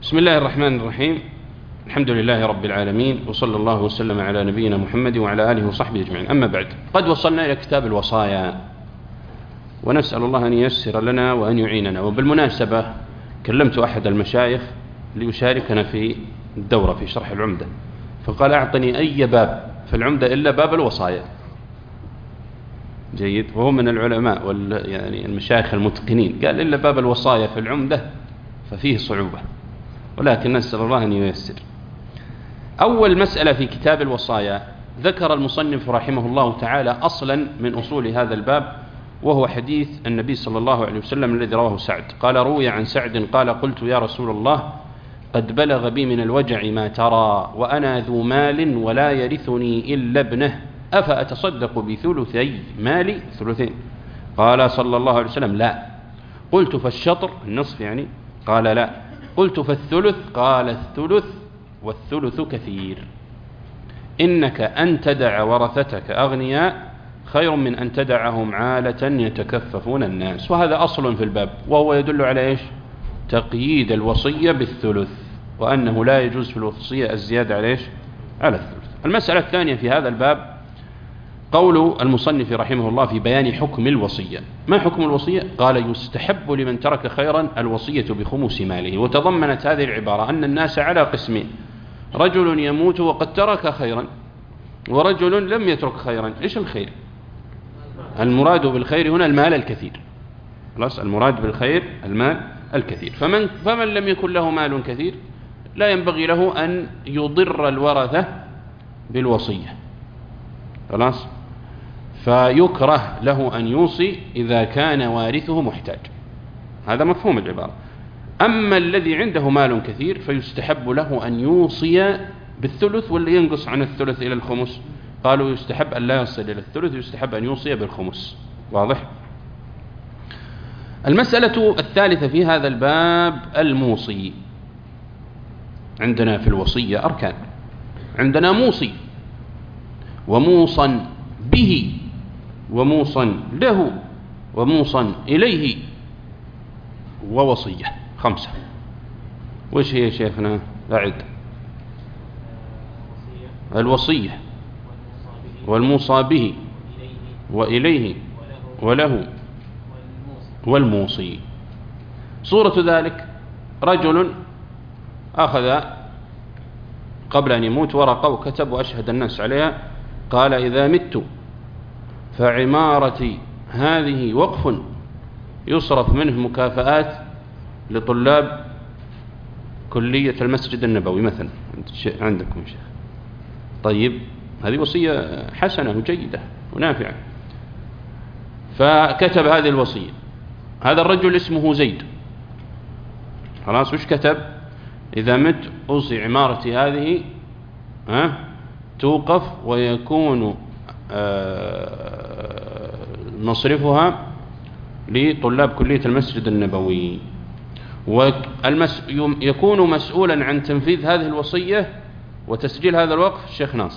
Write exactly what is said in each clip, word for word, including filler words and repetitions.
بسم الله الرحمن الرحيم. الحمد لله رب العالمين، وصلى الله وسلم على نبينا محمد وعلى آله وصحبه أجمعين. أما بعد، قد وصلنا إلى كتاب الوصايا، ونسأل الله أن ييسر لنا وأن يعيننا. وبالمناسبة كلمت أحد المشايخ ليشاركنا في الدورة في شرح العمدة، فقال أعطني أي باب في العمدة إلا باب الوصايا. جيد، وهو من العلماء وال يعني المشايخ المتقنين، قال إلا باب الوصايا في العمدة ففيه صعوبة، ولكن نسأل الله أن ييسر. أول مسألة في كتاب الوصايا ذكر المصنف رحمه الله تعالى أصلا من أصول هذا الباب، وهو حديث النبي صلى الله عليه وسلم الذي رواه سعد قال: روي عن سعد قال: قلت يا رسول الله قد بلغ بي من الوجع ما ترى، وأنا ذو مال ولا يرثني إلا ابنه، أفأتصدق بثلثي مالي؟ ثلثين. قال صلى الله عليه وسلم: لا. قلت: فالشطر، النصف يعني؟ قال: لا. قلت: فالثلث؟ قال: الثلث والثلث كثير، إنك أن تدع ورثتك أغنياء خير من أن تدعهم عالة يتكففون الناس. وهذا أصل في الباب، وهو يدل على إيش؟ تقييد الوصية بالثلث، وأنه لا يجوز في الوصية الزيادة على إيش؟ على الثلث. المسألة الثانية في هذا الباب قول المصنف رحمه الله في بيان حكم الوصية. ما حكم الوصية؟ قال: يستحب لمن ترك خيرا الوصية بخمس ماله. وتضمنت هذه العبارة أن الناس على قسمين: رجل يموت وقد ترك خيرا، ورجل لم يترك خيرا. إيش الخير؟ المراد بالخير هنا المال الكثير. خلاص، المراد بالخير المال الكثير. فمن, فمن لم يكن له مال كثير لا ينبغي له أن يضر الورثة بالوصية. خلاص، فيكره له أن يوصي إذا كان وارثه محتاج. هذا مفهوم العبارة. أما الذي عنده مال كثير فيستحب له أن يوصي بالثلث، واللي ينقص عن الثلث إلى الخمس قالوا يستحب أن لا يصل إلى الثلث، يستحب أن يوصي بالخمس. واضح؟ المسألة الثالثة في هذا الباب الموصي. عندنا في الوصية أركان: عندنا موصي، وموصى به، وموصى له، وموصى إليه، ووصية. خمسة. وإيش هي شيخنا؟ أعد. الوصية والموصى به وإليه وله والموصي. صورة ذلك: رجل أخذ قبل أن يموت ورقة وكتب وأشهد الناس عليها، قال: إذا مت فعمارتي هذه وقف يصرف منه مكافآت لطلاب كلية المسجد النبوي مثلا. عندكم يا شيخ؟ طيب، هذه وصية حسنة وجيدة ونافعة. فكتب هذه الوصية. هذا الرجل اسمه زيد. خلاص، وش كتب؟ إذا مت أوصي عمارتي هذه ها توقف، ويكون مصرفها لطلاب كلية المسجد النبوي، ويكون مسؤولا عن تنفيذ هذه الوصية وتسجيل هذا الوقف الشيخ ناصر.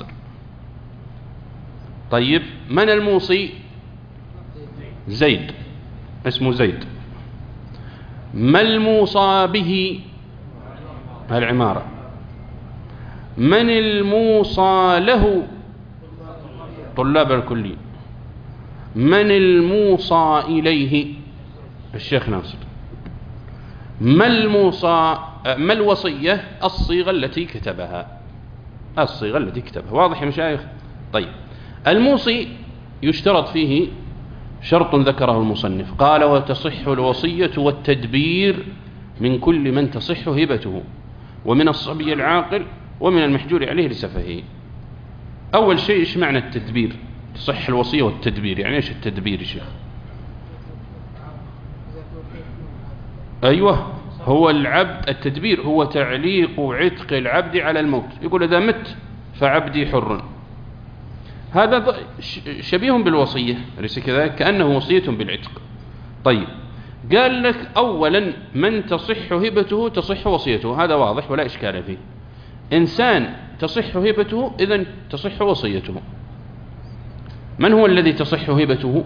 طيب، من الموصي؟ زيد، اسمه زيد. ما الموصى به؟ العمارة. من الموصى له؟ طلاب الكلية. من الموصى إليه؟ الشيخ ناصر. ما الموصى ما الوصية؟ الصيغة التي كتبها، الصيغة التي كتبها. واضح يا مشايخ؟ طيب، الموصي يشترط فيه شرط ذكره المصنف، قال: وتصح الوصية والتدبير من كل من تصح هبته، ومن الصبي العاقل، ومن المحجور عليه لسفهه. أول شيء، إيش معنى التدبير؟ تصح الوصية والتدبير، يعني إيش التدبير يا شيخ؟ أيوة، هو العبد. التدبير هو تعليق عتق العبد على الموت. يقول: إذا مت فعبدي حر. هذا شبيه بالوصية، أليس كذلك؟ كأنه وصية بالعتق. طيب، قال لك أولا من تصح هبته تصح وصيته. هذا واضح ولا إشكال فيه. إنسان تصح هبته، إذن تصح وصيته. من هو الذي تصح هبته؟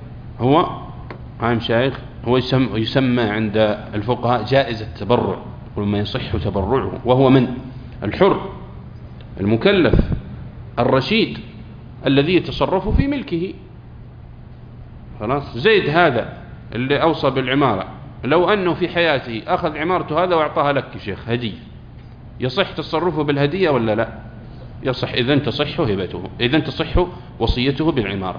هو عام شيخ، هو يسمى, يسمى عند الفقهاء جائزة تبرع. وما يصح تبرعه، وهو من؟ الحر المكلف الرشيد الذي يتصرف في ملكه. خلاص. زيد هذا اللي أوصى بالعمارة، لو أنه في حياته أخذ عمارته هذا وأعطاها لك يا شيخ هدية، يصح تصرفه بالهدية ولا لا؟ يصح. إذن تصح هبته، إذن تصح وصيته بالعمارة.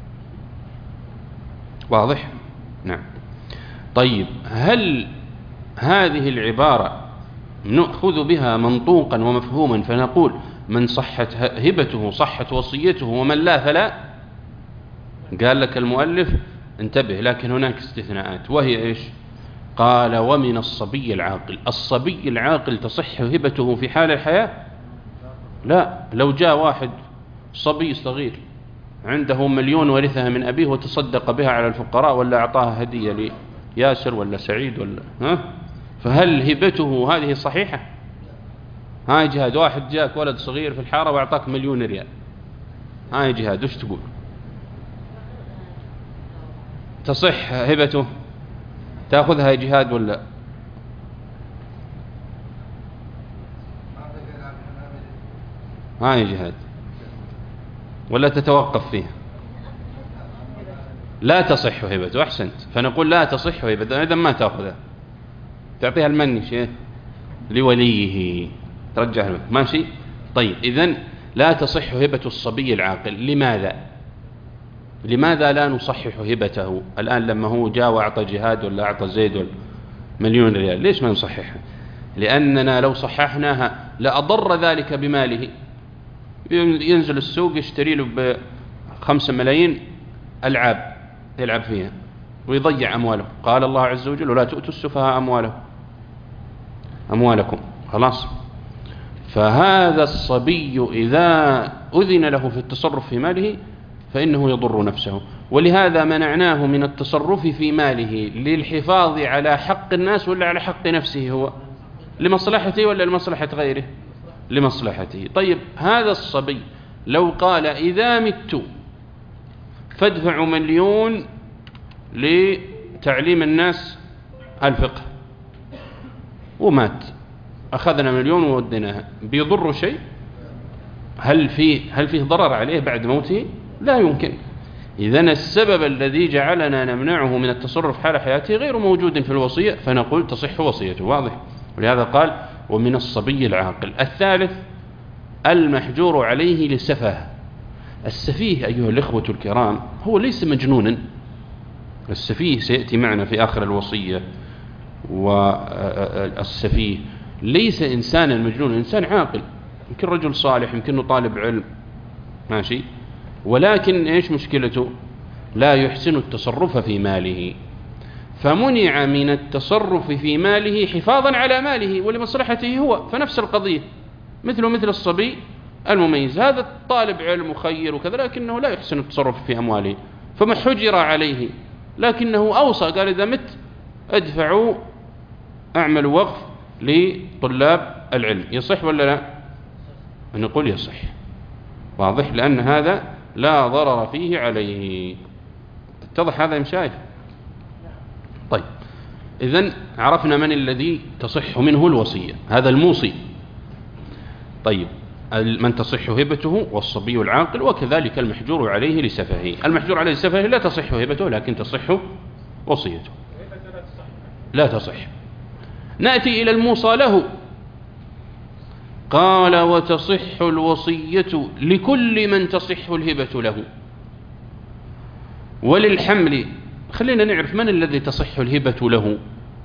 واضح؟ نعم. طيب، هل هذه العبارة نأخذ بها منطوقا ومفهوما فنقول من صحت هبته صحت وصيته ومن لا فلا؟ قال لك المؤلف انتبه، لكن هناك استثناءات، وهي إيش؟ قال ومن الصبي العاقل. الصبي العاقل تصح هبته في حال الحياة؟ لا. لو جاء واحد صبي صغير عنده مليون ورثها من أبيه وتصدق بها على الفقراء ولا أعطاها هدية لياسر ولا سعيد ولا ها، فهل هبته هذه صحيحة؟ هاي جهاد. واحد جاك ولد صغير في الحارة وأعطاك مليون ريال، هاي جهاد، وش تقول؟ تصح هبته؟ تأخذها جهاد ولا؟ هاي جهاد ولا تتوقف فيها؟ لا تصح هبته. أحسنت. فنقول لا تصح هبته، إذا ما تأخذها، تعطيها المني شيء لوليه، ترجع له. ماشي. طيب، إذن لا تصح هبة الصبي العاقل. لماذا؟ لماذا لا نصحح هبته الآن لما هو جاء وأعطى جهاد ولا أعطى زيد ولا مليون ريال؟ ليش ما نصححها؟ لأننا لو صححناها لأضر ذلك بماله. ينزل السوق يشتري له بخمسة ملايين ألعاب يلعب فيها ويضيع أمواله. قال الله عز وجل ولا تؤتوا السفهاء أمواله أموالكم. خلاص. فهذا الصبي إذا أذن له في التصرف في ماله فإنه يضر نفسه، ولهذا منعناه من التصرف في ماله للحفاظ على حق الناس ولا على حق نفسه؟ هو لمصلحته ولا لمصلحة غيره؟ لمصلحته. طيب، هذا الصبي لو قال إذا مت فادفعوا مليون لتعليم الناس الفقه، ومات، أخذنا مليون ووديناها، بيضر شيء؟ هل فيه هل فيه ضرر عليه بعد موته؟ لا يمكن. إذن السبب الذي جعلنا نمنعه من التصرف حال حياته غير موجود في الوصية، فنقول تصح وصيته. واضح؟ ولهذا قال ومن الصبي العاقل. الثالث المحجور عليه لسفه. السفيه أيها الإخوة الكرام هو ليس مجنونا. السفيه سيأتي معنا في آخر الوصية. والسفيه ليس إنسانا مجنونا، إنسان عاقل، يمكن رجل صالح، يمكنه طالب علم، ماشي، ولكن إيش مشكلته؟ لا يحسن التصرف في ماله، فمنع من التصرف في ماله حفاظا على ماله ولمصلحته هو. فنفس القضية مثله مثل الصبي المميز، هذا طالب علم وخير وكذا، لكنه لا يحسن التصرف في أمواله، فما حجر عليه، لكنه أوصى قال إذا مت ادفعوا أعملوا وقف لطلاب العلم. يصح ولا لا؟ نقول يصح. واضح؟ لأن هذا لا ضرر فيه عليه. اتضح هذا يا مشايخ؟ طيب، إذن عرفنا من الذي تصح منه الوصية، هذا الموصي. طيب، من تصح هبته والصبي العاقل، وكذلك المحجور عليه لسفهه. المحجور عليه لسفهه لا تصح هبته لكن تصح وصيته. لا تصح. نأتي إلى الموصى له. قال وتصح الوصية لكل من تصح الهبة له وللحمل. خلينا نعرف من الذي تصح الهبة له.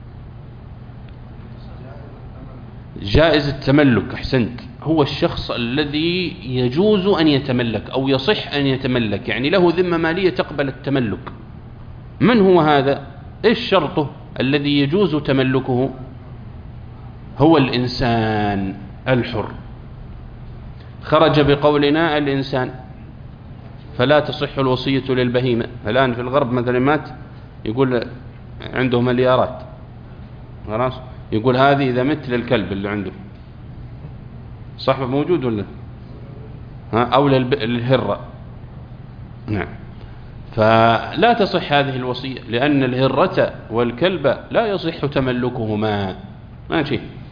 جائز التملك. أحسنت. هو الشخص الذي يجوز أن يتملك أو يصح أن يتملك، يعني له ذمة مالية تقبل التملك. من هو هذا؟ إيش شرطه الذي يجوز تملكه؟ هو الإنسان الحر. خرج بقولنا الإنسان، فلا تصح الوصية للبهيمة. الآن في الغرب مثلا مات يقول عنده مليارات، خلاص، يقول هذه إذا مت للكلب اللي عنده، صح موجود ولا ها؟ أو للهرة. نعم. فلا تصح هذه الوصية لأن الهرة والكلب لا يصح تملكهما. ماشي.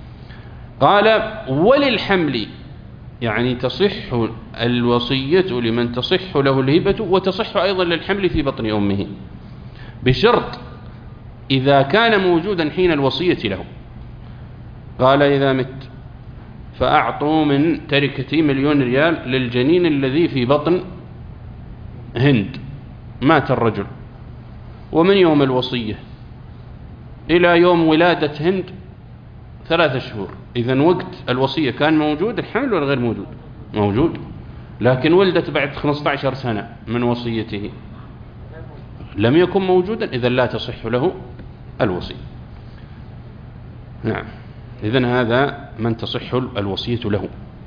قال وللحمل، يعني تصح الوصية لمن تصح له الهبة وتصح أيضا للحمل في بطن أمه، بشرط إذا كان موجودا حين الوصية له. قال إذا مت فأعطوا من تركتي مليون ريال للجنين الذي في بطن هند. مات الرجل، ومن يوم الوصية إلى يوم ولادة هند ثلاثة شهور، إذن وقت الوصية كان موجود الحمل ولا غير موجود؟ موجود، لكن ولدت بعد خمسة عشر سنة من وصيته لم يكن موجودا، إذن لا تصح له الوصية. نعم، إذن هذا من تصح الوصية له.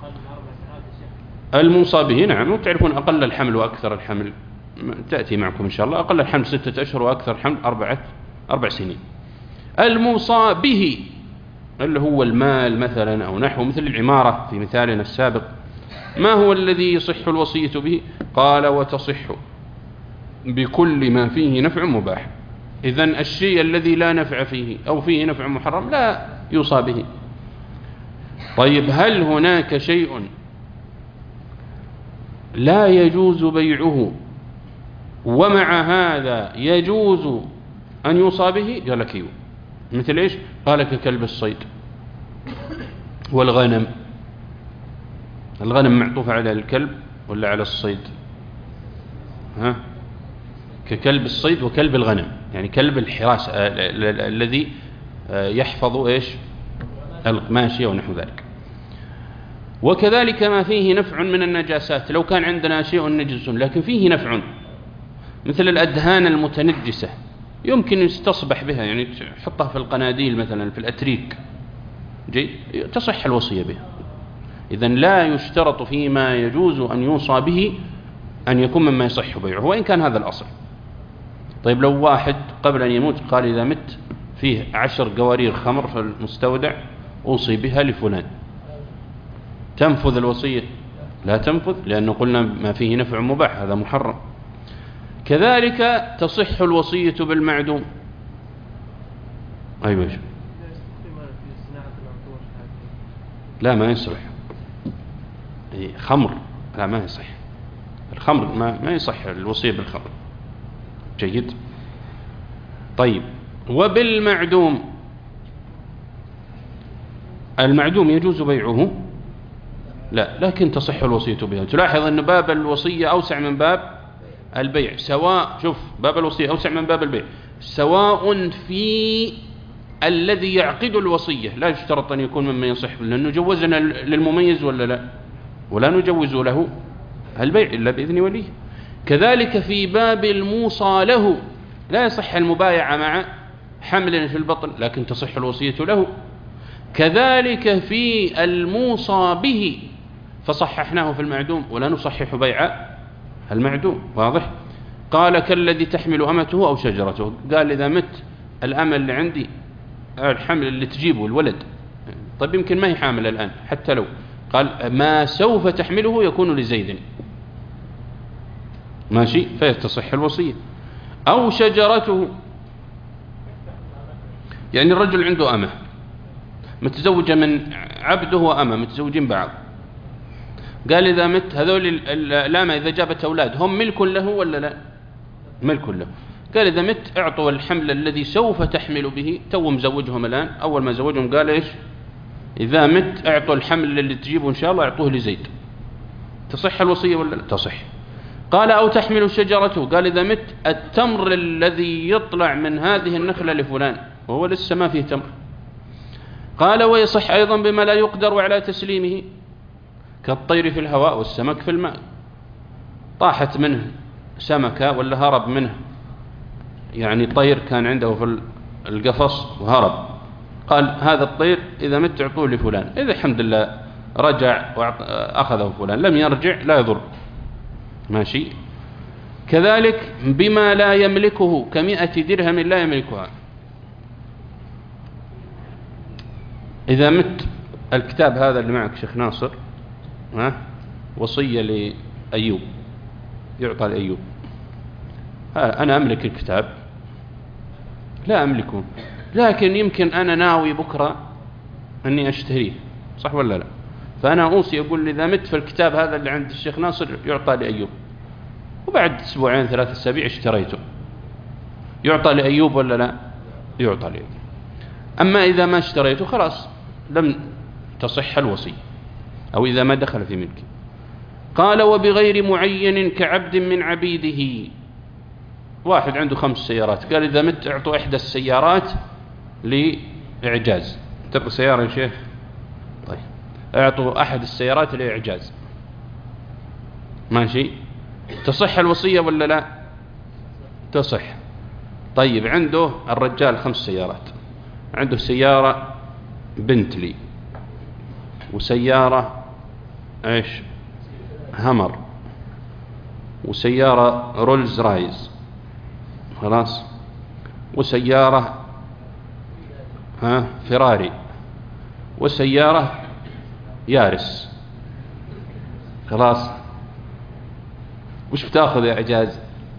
الموصى به نعم، وتعرفون أقل الحمل وأكثر الحمل تأتي معكم إن شاء الله. أقل الحمل ستة أشهر وأكثر الحمل أربعة أربع سنين. الموصى به اللي هو المال مثلا أو نحو، مثل العمارة في مثالنا السابق. ما هو الذي يصح الوصية به؟ قال وتصح بكل ما فيه نفع مباح. إذن الشيء الذي لا نفع فيه أو فيه نفع محرم لا يوصى به. طيب هل هناك شيء لا يجوز بيعه ومع هذا يجوز أن يوصى به؟ قال لك ايوه. مثل إيش؟ قال ككلب الصيد والغنم. الغنم معطوف على الكلب ولا على الصيد؟ ها؟ ككلب الصيد وكلب الغنم، يعني كلب الحراسة الذي يحفظ إيش؟ الماشية ونحو ذلك. وكذلك ما فيه نفع من النجاسات، لو كان عندنا شيء نجس لكن فيه نفع، مثل الأدهان المتنجسة يمكن يستصبح بها، يعني تحطها في القناديل مثلا في الأتريك، جيد، تصح الوصية بها. إذن لا يشترط فيما يجوز أن يوصى به أن يكون مما يصح بيعه وإن كان هذا الأصل. طيب لو واحد قبل أن يموت قال إذا مت فيه عشر قوارير خمر في المستودع أوصي بها لفلان، تنفذ الوصية؟ لا تنفذ، لأنه قلنا ما فيه نفع مباح، هذا محرم. كذلك تصح الوصية بالمعدوم. أيوة شو. لا ما يصح، خمر لا ما يصح، الخمر ما, ما يصح الوصية بالخمر. جيد. طيب وبالمعدوم، المعدوم يجوز بيعه؟ لا، لكن تصح الوصية بها. تلاحظ أن باب الوصية أوسع من باب البيع، سواء شوف باب الوصية أوسع من باب البيع، سواء في الذي يعقد الوصية لا يشترط أن يكون مما يصح، لأنه جوزنا للمميز ولا لا، ولا نجوز له البيع إلا بإذن وليه. كذلك في باب الموصى له لا يصح المبايعة مع حمل في البطن، لكن تصح الوصية له. كذلك في الموصى به فصححناه في المعدوم ولا نصحح بيع المعدوم، واضح؟ قال كالذي تحمل أمته أو شجرته، قال إذا مت الأمل اللي عندي الحمل اللي تجيبه الولد، طيب يمكن ما هي حامل الآن حتى لو، قال ما سوف تحمله يكون لزيد، ماشي، فيتصح الوصية. أو شجرته، يعني الرجل عنده أمه متزوجة من عبده وأمه متزوجين بعض، قال إذا مت هذول الأمة إذا جابت أولاد هم ملك له ولا لا؟ ملك له. قال إذا مت اعطوا الحمل الذي سوف تحمل به، تو مزوجهم الآن، أول ما زوجهم قال إيش؟ إذا مت اعطوا الحمل اللي تجيبه إن شاء الله اعطوه لزيد. تصح الوصية ولا لا؟ تصح. قال أو تحمل شجرته، قال إذا مت التمر الذي يطلع من هذه النخلة لفلان وهو لسه ما فيه تمر. قال ويصح أيضا بما لا يقدر على تسليمه، كالطير في الهواء والسمك في الماء، طاحت منه سمكة ولا هرب منه، يعني طير كان عنده في القفص وهرب، قال هذا الطير إذا مت اعطوه لفلان، إذا الحمد لله رجع وأخذه فلان، لم يرجع لا يضر، ماشي. كذلك بما لا يملكه كمئة درهم لا يملكها، إذا مت الكتاب هذا اللي معك شيخ ناصر، ها، وصية لأيوب، يعطى لأيوب، أنا أملك الكتاب؟ لا أملكه، لكن يمكن أنا ناوي بكرة أني أشتريه، صح ولا لا؟ فأنا أوصي أقول إذا مت في الكتاب هذا اللي عند الشيخ ناصر يعطى لأيوب، وبعد أسبوعين ثلاثة أسابيع اشتريته، يعطى لأيوب ولا لا؟ يعطى لأيوب. أما إذا ما اشتريته خلاص لم تصح الوصية، أو إذا ما دخل في ملكه. قال وبغير معين كعبد من عبيده. واحد عنده خمس سيارات، قال إذا مت اعطوا إحدى السيارات لإعجاز. تبقى سيارة يا شيخ؟ طيب اعطوا أحد السيارات لإعجاز، ماشي؟ تصح الوصية ولا لا؟ تصح. طيب عنده الرجال خمس سيارات، عنده سيارة بنتلي، وسيارة ايش همر، وسيارة رولز رايز، خلاص، وسيارة ها فيراري، وسيارة يارس، خلاص. وش بتاخذ يا إعجاز؟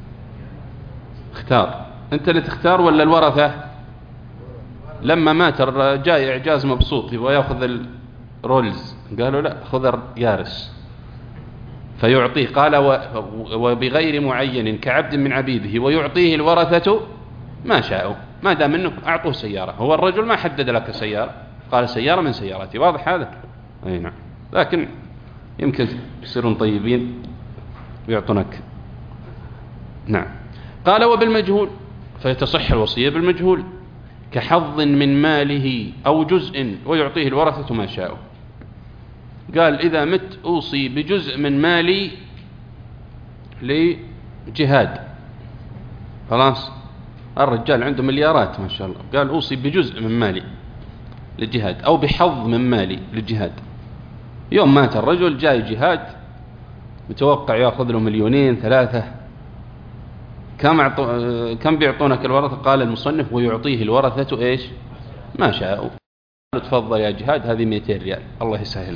اختار انت اللي تختار ولا الورثة؟ لما مات جاء إعجاز مبسوط يبغى ياخذ الرولز، قالوا لا خذ يارس، فيعطيه. قال وبغير معين كعبد من عبيده، ويعطيه الورثة ما شاءوا، ما دام انه اعطوه سيارة. هو الرجل ما حدد لك سيارة، قال سيارة من سياراتي، واضح هذا؟ اي نعم، لكن يمكن يصيرون طيبين ويعطونك. نعم. قال وبالمجهول، فيتصح الوصية بالمجهول كحظ من ماله أو جزء، ويعطيه الورثة ما شاءوا. قال إذا مت أوصي بجزء من مالي لجهاد، خلاص، الرجال عنده مليارات ما شاء الله، قال أوصي بجزء من مالي للجهاد، أو بحظ من مالي للجهاد. يوم مات الرجل جاي جهاد متوقع يأخذ له مليونين ثلاثة، كم عطو... كم بيعطونك الورثة؟ قال المصنف ويعطيه الورثة إيش ما شاءوا. تفضل يا جهاد هذه مئتين ريال، الله يسهل،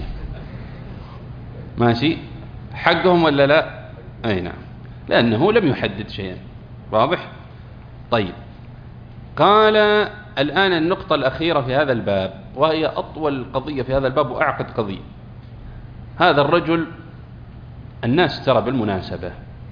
ماشي، حقهم ولا لا؟ أي نعم، لأنه لم يحدد شيئا، واضح؟ طيب. قال الآن النقطة الأخيرة في هذا الباب، وهي أطول قضية في هذا الباب وأعقد قضية. هذا الرجل الناس ترى بالمناسبة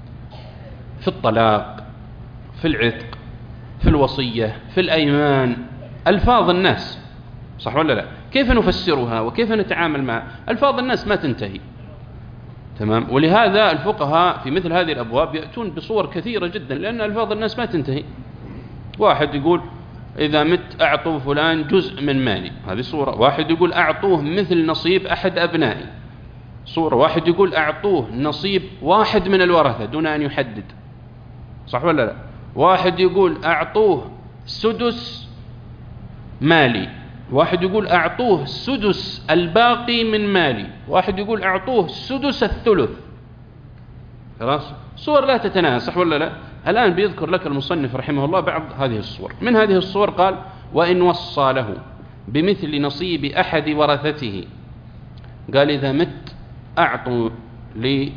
في الطلاق، في العتق، في الوصية، في الأيمان، ألفاظ الناس، صح ولا لا؟ كيف نفسرها وكيف نتعامل معها؟ ألفاظ الناس ما تنتهي، تمام؟ ولهذا الفقهاء في مثل هذه الأبواب يأتون بصور كثيرة جدا، لأن ألفاظ الناس ما تنتهي. واحد يقول إذا مت أعطوا فلان جزء من مالي، هذه صورة. واحد يقول أعطوه مثل نصيب أحد أبنائي، صورة. واحد يقول أعطوه نصيب واحد من الورثة دون أن يحدد، صح ولا لا؟ واحد يقول أعطوه سدس مالي، واحد يقول أعطوه سدس الباقي من مالي، واحد يقول أعطوه سدس الثلث، خلاص. صور لا تتناهى، صح ولا لا؟ الآن بيذكر لك المصنف رحمه الله بعض هذه الصور. من هذه الصور قال وإن وصى له بمثل نصيب أحد ورثته، قال إذا مت أعطوا لي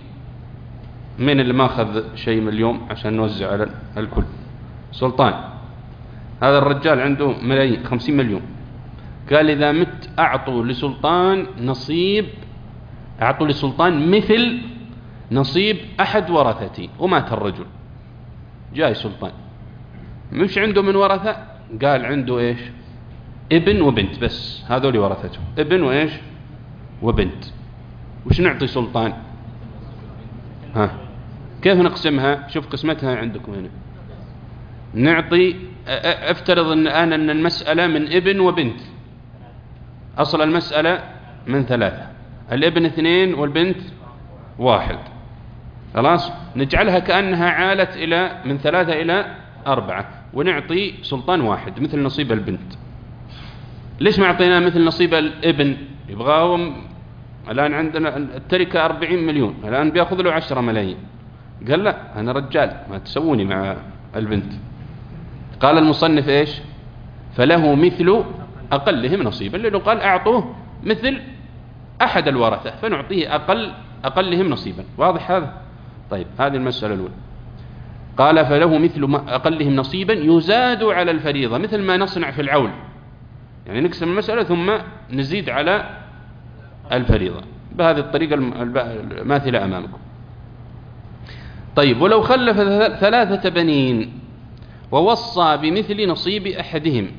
من اللي ما أخذ شيء من اليوم عشان نوزع على الكل. سلطان، هذا الرجال عنده ملايين، خمسين مليون، قال إذا مت أعطوا لسلطان نصيب، أعطوا لسلطان مثل نصيب أحد ورثتي. ومات الرجل، جاي سلطان مش عنده من ورثة، قال عنده إيش؟ ابن وبنت بس، هذول ورثته، ابن وإيش؟ وبنت. وش نعطي سلطان؟ ها كيف نقسمها؟ شوف قسمتها عندكم هنا. نعطي، افترض ان الآن أن المسألة من ابن وبنت، أصل المسألة من ثلاثة، الابن اثنين والبنت واحد، خلاص. نجعلها كأنها عالت إلى من ثلاثة إلى أربعة، ونعطي سلطان واحد مثل نصيب البنت. ليش ما أعطينا مثل نصيب الابن؟ يبغاهم الآن عندنا التركة أربعين مليون، الآن بيأخذ له عشرة ملايين. قال لا، أنا رجال ما تسووني مع البنت. قال المصنف إيش؟ فله مثل أقلهم نصيبا، لأنه قال أعطوه مثل أحد الورثة فنعطيه أقل أقلهم نصيبا، واضح هذا؟ طيب، هذه المسألة الأولى. قال فله مثل أقلهم نصيبا يزاد على الفريضة، مثل ما نصنع في العول، يعني نقسم المسألة ثم نزيد على الفريضة بهذه الطريقة الماثلة أمامكم. طيب ولو خلف ثلاثة بنين ووصى بمثل نصيب أحدهم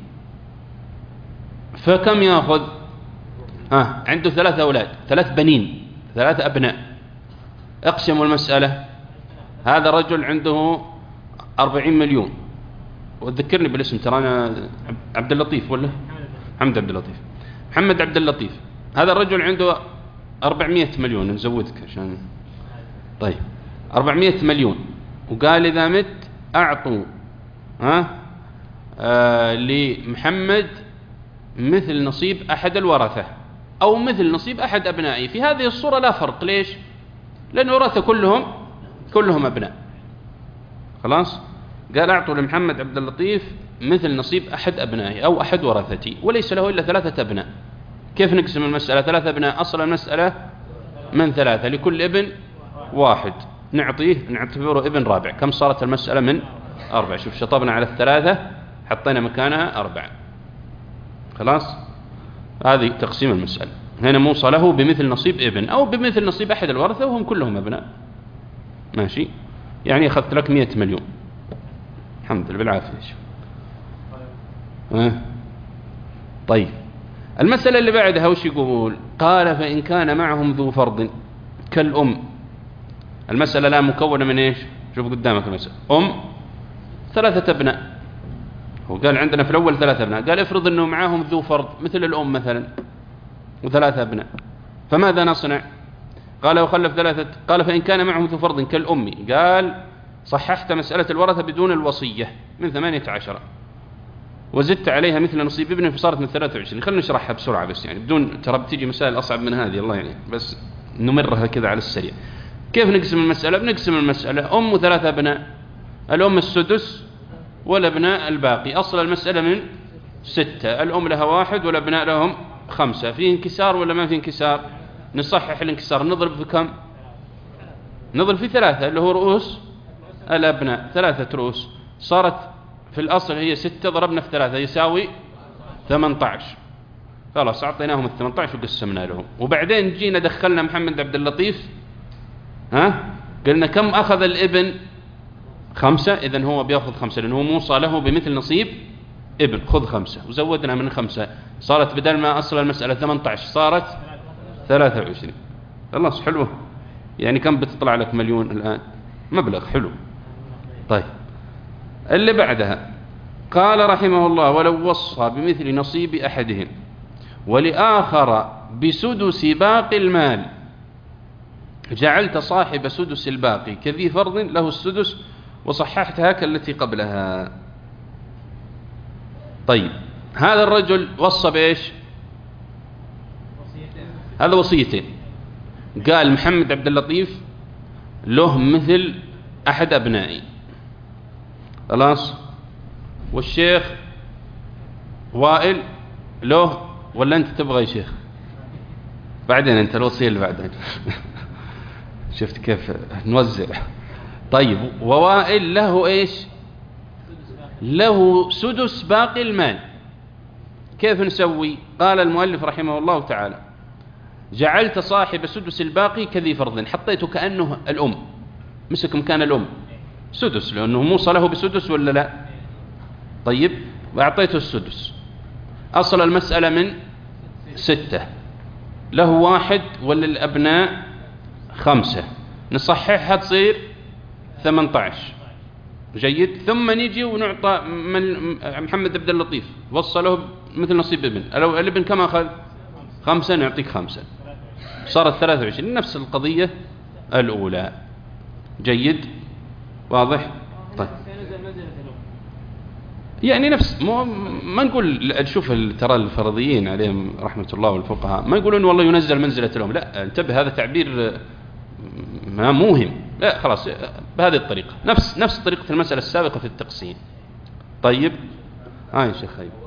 فكم يأخذ؟ ها عنده ثلاثة أولاد، ثلاث بنين، ثلاثة أبناء، اقسموا المسألة. هذا رجل عنده أربعين مليون، وتذكرني بالاسم ترى أنا عبد اللطيف ولا محمد عبد اللطيف، محمد عبد اللطيف. هذا الرجل عنده أربعمائة مليون، نزودك عشان طيب أربعمائة مليون، وقال إذا مت أعطوا ها آه لمحمد مثل نصيب أحد الورثة أو مثل نصيب أحد أبنائه. في هذه الصورة لا فرق. ليش؟ لأن ورثة كلهم كلهم أبناء. خلاص قال أعطوا لمحمد عبد اللطيف مثل نصيب أحد أبنائه أو أحد ورثتي، وليس له إلا ثلاثة أبناء. كيف نقسم المسألة؟ ثلاثة أبناء، أصل المسألة من ثلاثة، لكل ابن واحد، نعطيه نعتبره ابن رابع. كم صارت المسألة؟ من أربعة. شوف شطبنا على الثلاثة حطينا مكانها أربعة. خلاص هذه تقسيم المسألة. هنا موصى له بمثل نصيب ابن أو بمثل نصيب أحد الورثة وهم كلهم أبناء. ماشي، يعني أخذت لك مئة مليون. الحمد لله بالعافية. أه؟ طيب المسألة اللي بعدها وش يقول؟ قال فإن كان معهم ذو فرض كالأم. المسألة لا مكونة من إيش؟ شوف قدامك المسألة، أم ثلاثة أبناء، وقال عندنا في الأول ثلاثة أبناء، قال افرض أنه معهم ذو فرض مثل الأم مثلا وثلاثة أبناء، فماذا نصنع؟ قال وخلف ثلاثة. قال فإن كان معهم ذو فرض كالأم، قال صححت مسألة الورثة بدون الوصية من ثمانية عشر وزدت عليها مثل نصيب ابنه فصارت من ثلاثة وعشرين. خلنا نشرحها بسرعة بس، يعني بدون ترى بتيجي مسائل أصعب من هذه الله يعني، بس نمرها كذا على السريع. كيف نقسم المسألة؟ بنقسم المسألة أم وثلاثة أبناء، الأم السدس والأبناء الباقي. أصل المسألة من ستة، الأم لها واحد والأبناء لهم خمسة. فيه انكسار ولا ما فيه انكسار؟ نصحح الانكسار، نضرب في كم؟ نضرب في ثلاثة اللي هو رؤوس الأبناء، ثلاثة رؤوس. صارت في الأصل هي ستة، ضربنا في ثلاثة يساوي ثمانية عشر. خلاص أعطيناهم الثمانية عشر وقسمنا لهم. وبعدين جينا دخلنا محمد عبد اللطيف، ها قلنا كم أخذ الابن؟ خمسة. إذن هو بيأخذ خمسة لأنه موصى له بمثل نصيب ابن، خذ خمسة، وزودنا من خمسة، صارت بدل ما أصل المسألة ثمانية عشر صارت ثلاثة وعشرين. خلاص حلوة، يعني كم بتطلع لك؟ مليون الآن، مبلغ حلو. طيب اللي بعدها قال رحمه الله ولو وصى بمثل نصيب أحدهم ولآخر بسدس باقي المال جعلت صاحب سدس الباقي كذي فرض له السدس وصححتها كالتي قبلها. طيب هذا الرجل وصى بإيش؟ هذا وصيتين. قال محمد عبد اللطيف له مثل أحد أبنائي، خلاص، والشيخ وائل له، ولا أنت تبغى يا شيخ؟ بعدين أنت الوصية اللي بعدين شفت كيف نوزع. طيب ووائل له إيش؟ له سدس باقي المال. كيف نسوي؟ قال المؤلف رحمه الله تعالى جعلت صاحب سدس الباقي كذي فرض، حطيته كأنه الأم، مسك مكان الأم سدس لأنه موصى له بسدس ولا لا؟ طيب وأعطيته السدس. أصل المسألة من ستة، له واحد وللأبناء خمسة، نصححها تصير ثمانية عشر. جيد. ثم نيجي ونعطى من محمد عبد اللطيف وصله مثل نصيب ابن، الابن كم أخذ؟ خمسة، نعطيك خمسة، صارت ثلاثة وعشرين. نفس القضية الأولى. جيد واضح؟ طيب يعني نفس ما نقول شوف ترى الفرضيين عليهم رحمة الله والفقهاء ما يقولون والله ينزل منزلة لهم، لا انتبه هذا تعبير ما موهم، لا خلاص بهذه الطريقة، نفس نفس طريقة المسألة السابقة في التقسيم. طيب آه يا شيخ خيب.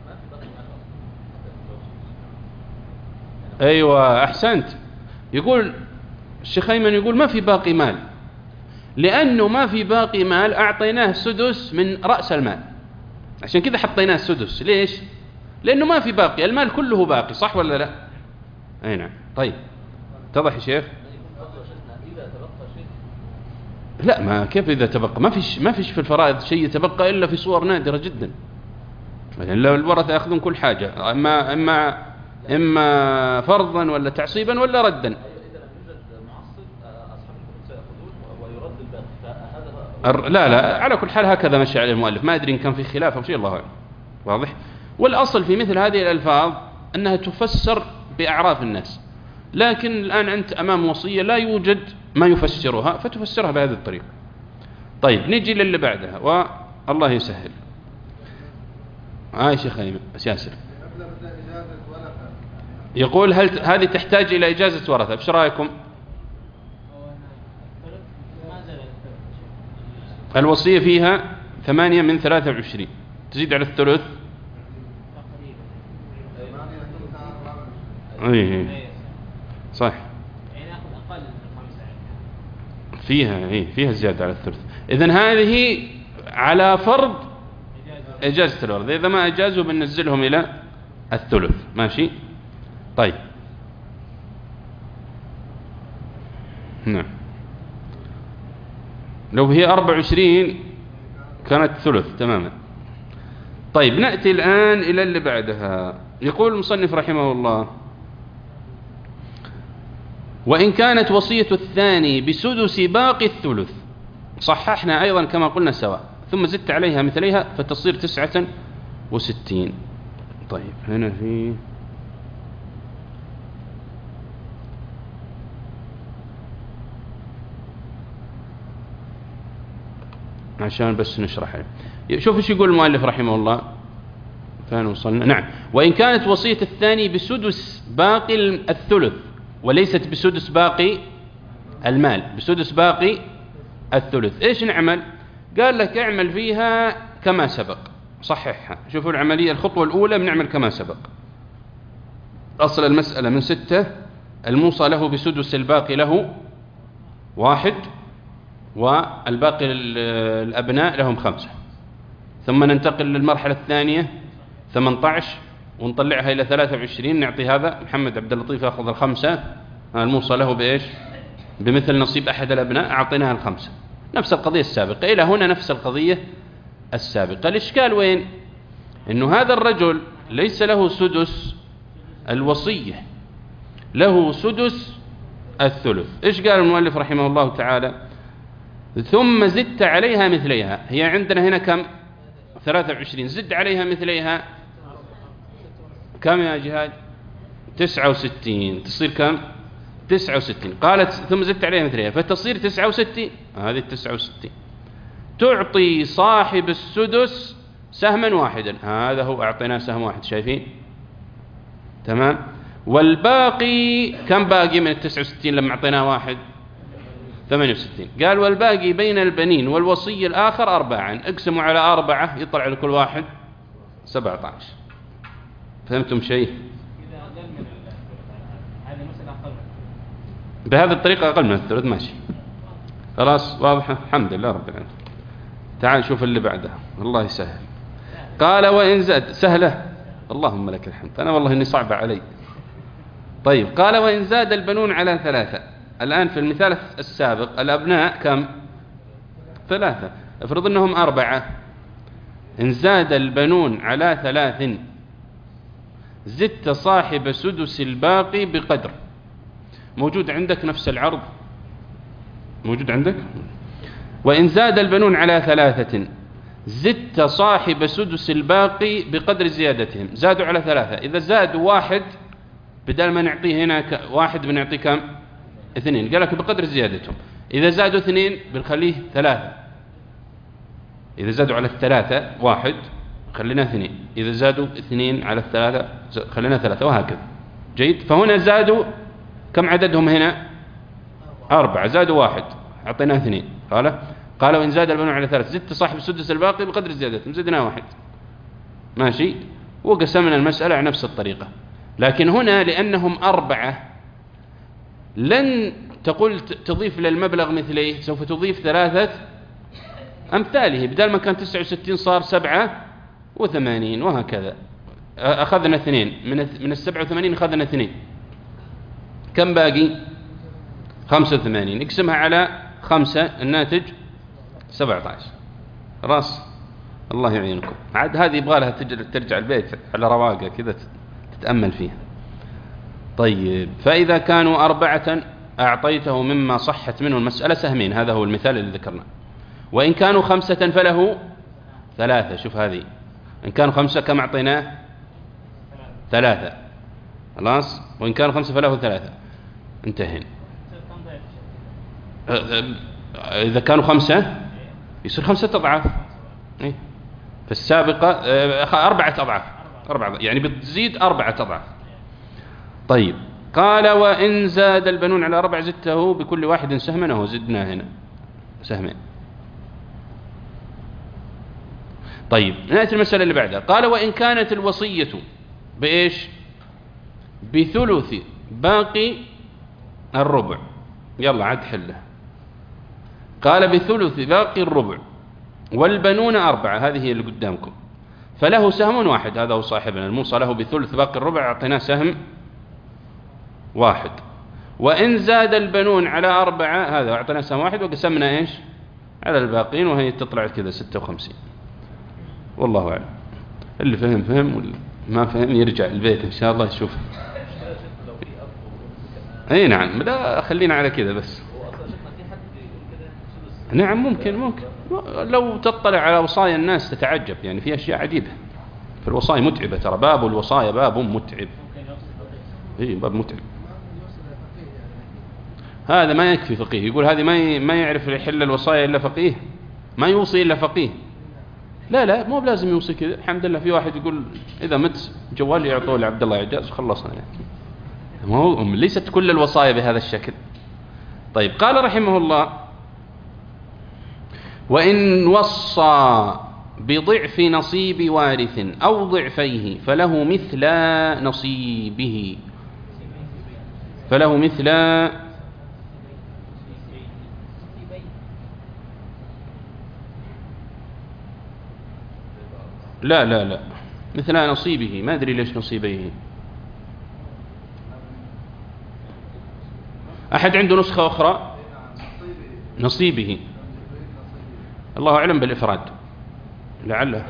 أيوة أحسنت. يقول الشيخ أيمن يقول ما في باقي مال، لأنه ما في باقي مال أعطيناه سدس من رأس المال، عشان كذا حطيناه السدس. ليش؟ لأنه ما في باقي، المال كله باقي، صح ولا لا؟ أي نعم. طيب اتضح يا شيخ؟ لا، ما كيف إذا تبقى؟ ما فيش ما فيش في الفرائض شيء يتبقى إلا في صور نادرة جدا. إلا الورثة يأخذون كل حاجة، إما إما إما فرضا ولا تعصيبا ولا ردا. لا لا، على كل حال هكذا مشى عليه المؤلف، ما أدري إن كان في خلاف أو شيء، الله أعلم. واضح. والأصل في مثل هذه الألفاظ أنها تفسر بأعراف الناس، لكن الآن أنت أمام وصية لا يوجد ما يفسرها، فتفسرها بهذه الطريقة. طيب نجي للي بعدها، والله يسهل. آه شيخ أيمن بس ياسر يقول هل هذه تحتاج إلى إجازة ورثة؟ إيش رأيكم؟ الوصية فيها ثمانية من ثلاثة وعشرين، تزيد على الثلث. ايه صح، فيها ايه فيها زيادة على الثلث. إذن هذه على فرض إجازة الورثة، إذا ما أجازوا بننزلهم إلى الثلث. ماشي. طيب نعم، لو هي أربعة وعشرين كانت ثلث تماما. طيب نأتي الآن إلى اللي بعدها. يقول المصنف رحمه الله: وإن كانت وصية الثاني بسدس باقي الثلث، صححنا أيضا كما قلنا سواء، ثم زدت عليها مثليها فتصير تسعة وستين. طيب هنا في عشان بس نشرح. شوف ايش يقول المؤلف رحمه الله. فين وصلنا؟ نعم. وإن كانت وصية الثاني بسدس باقي الثلث وليست بسدس باقي المال، بسدس باقي الثلث، ايش نعمل؟ قال لك اعمل فيها كما سبق، صححها. شوفوا العملية، الخطوة الأولى بنعمل كما سبق. أصل المسألة من ستة، الموصى له بسدس، الباقي له واحد، والباقي الأبناء لهم خمسة. ثم ننتقل للمرحلة الثانية ثمانية عشر، ونطلعها إلى ثلاثة وعشرين، نعطي هذا محمد عبد اللطيف يأخذ الخمسة، الموصى له بإيش؟ بمثل نصيب أحد الأبناء، أعطيناها الخمسة. نفس القضية السابقة، إلى هنا نفس القضية السابقة. الإشكال وين؟ إنه هذا الرجل ليس له سدس الوصية، له سدس الثلث. إيش قال المؤلف رحمه الله تعالى؟ ثم زدت عليها مثليها. هي عندنا هنا كم؟ ثلاثة وعشرين. زد عليها مثليها كم يا جهاد؟ تسعة وستين. تصير كم؟ تسعة وستين. قالت ثم زدت عليها مثليها فتصير تسعة وستين. هذه التسعة وستين تعطي صاحب السدس سهما واحدا. هذا هو، أعطيناه سهم واحد، شايفين؟ تمام. والباقي كم باقي من التسعة وستين لما أعطيناه واحد؟ ثمانية وستين. قال والباقي بين البنين والوصي الآخر أربعا، اقسموا على أربعة يطلع لكل واحد سبعة عشر. فهمتم شيء؟ بهذه الطريقة أقل من الثلث. ماشي خلاص، واضحة، الحمد لله رب العالمين. تعال شوف اللي بعدها، الله يسهل. قال وإن زاد، سهلة اللهم لك الحمد، أنا والله إني صعبة علي. طيب قال وإن زاد البنون على ثلاثة. الآن في المثال السابق الأبناء كم؟ ثلاثة. افرض أنهم أربعة. إن زاد البنون على ثلاث زدت صاحب سدس الباقي بقدر. موجود عندك نفس العرض؟ موجود عندك؟ وإن زاد البنون على ثلاثة زدت صاحب سدس الباقي بقدر زيادتهم. زادوا على ثلاثة، إذا زادوا واحد بدل ما نعطيه هنا ك... واحد بنعطيه كم؟ اثنين. قال لك بقدر زيادتهم. إذا زادوا اثنين بنخليه ثلاثة. إذا زادوا على الثلاثة واحد خلينا اثنين، إذا زادوا اثنين على الثلاثة خلينا ثلاثة، وهكذا. جيد. فهنا زادوا كم عددهم هنا؟ أربعة. زادوا واحد أعطيناه اثنين. قال قال وإن زاد البنون على ثلاثة زدت صاحب السدس الباقي بقدر زيادتهم، زدنا واحد. ماشي. وقسمنا المسألة على نفس الطريقة. لكن هنا لأنهم أربعة لن تقول تضيف للمبلغ مثليه، سوف تضيف ثلاثة أمثاله. بدل ما كان تسعة وستين صار سبعة وثمانين، وهكذا. أخذنا اثنين من من السبعة وثمانين، أخذنا اثنين. كم باقي؟ خمسة وثمانين. اقسمها على خمسة، الناتج سبعة عشر. راس الله يعينكم. عاد هذه يبغى لها ترجع البيت على رواقة كذا تتأمل فيها. طيب، فإذا كانوا أربعة أعطيته مما صحت منه المسألة سهمين، هذا هو المثال اللي ذكرناه. وإن كانوا خمسة فله ثلاثة. شوف هذه، إن كانوا خمسة كم أعطيناه؟ ثلاثة. خلاص. وإن كانوا خمسة فله ثلاثة. انتهينا. إذا كانوا خمسة يصير خمسة أضعاف. إيه؟ في السابقة أربعة أضعاف، أربعة يعني بتزيد أربعة أضعاف. طيب، قال وإن زاد البنون على أربع زدته بكل واحد سهما، وهو زدنا هنا سهمين. طيب، نأتي المسألة اللي بعدها. قال وإن كانت الوصية بإيش؟ بثلث باقي الربع. يلا عد حله. قال بثلث باقي الربع والبنون أربعة، هذه هي اللي قدامكم، فله سهم واحد. هذا هو صاحبنا الموصى، له بثلث باقي الربع، أعطيناه سهم واحد. وإن زاد البنون على أربعة، هذا أعطيناه سهم واحد، وقسمنا إيش على الباقين، وهي تطلع كذا ستة وخمسين. والله أعلم. اللي فهم فهم، واللي ما فهم يرجع البيت إن شاء الله يشوف. أي نعم، لا خلينا على كذا بس. نعم ممكن ممكن لو تطلع على وصايا الناس تتعجب، يعني في أشياء عجيبة في الوصايا متعبة. ترى باب الوصايا باب متعب. إيه باب متعب. هذا ما يكفي فقيه، يقول هذه ما ما يعرف يحل الوصايا إلا فقيه، ما يوصي إلا فقيه. لا لا، مو بلازم يوصي كذا. الحمد لله في واحد يقول إذا مت جوالي يعطوه لعبد الله عجاز وخلصنا يعني. هو ليست كل الوصايا بهذا الشكل. طيب، قال رحمه الله وإن وصى بضعف نصيب وارث أو ضعفيه فله مثل نصيبه، فله مثل لا لا لا مثل نصيبه. ما أدري ليش نصيبيه. أحد عنده نسخة أخرى؟ نصيبه. الله أعلم بالإفراد، لعله.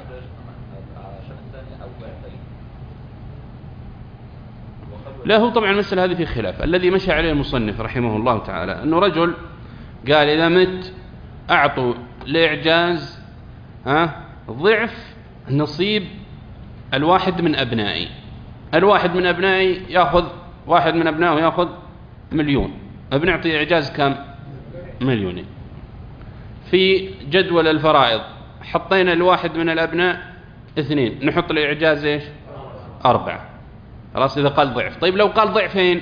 لا، هو طبعا المسألة هذه في خلاف. الذي مشى عليه المصنف رحمه الله تعالى أنه رجل قال إذا مت أعطوا لإعجاز ها ضعف نصيب الواحد من أبنائي. الواحد من أبنائي يأخذ، واحد من أبنائه يأخذ مليون، بنعطي إعجاز كم؟ مليونين. في جدول الفرائض حطينا الواحد من الأبناء اثنين، نحط الإعجاز إيش؟ أربعة. خلاص إذا قال ضعف. طيب لو قال ضعفين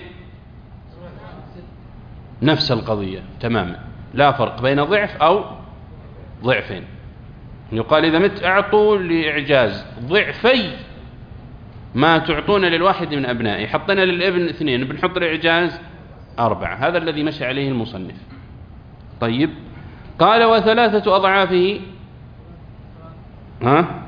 نفس القضية تماما، لا فرق بين ضعف أو ضعفين. يقال إذا مت أعطوا لإعجاز ضعفي ما تعطون للواحد من أبنائي، حطينا للابن اثنين بنحط الإعجاز أربعة. هذا الذي مشى عليه المصنف. طيب، قال وثلاثة أضعافه ها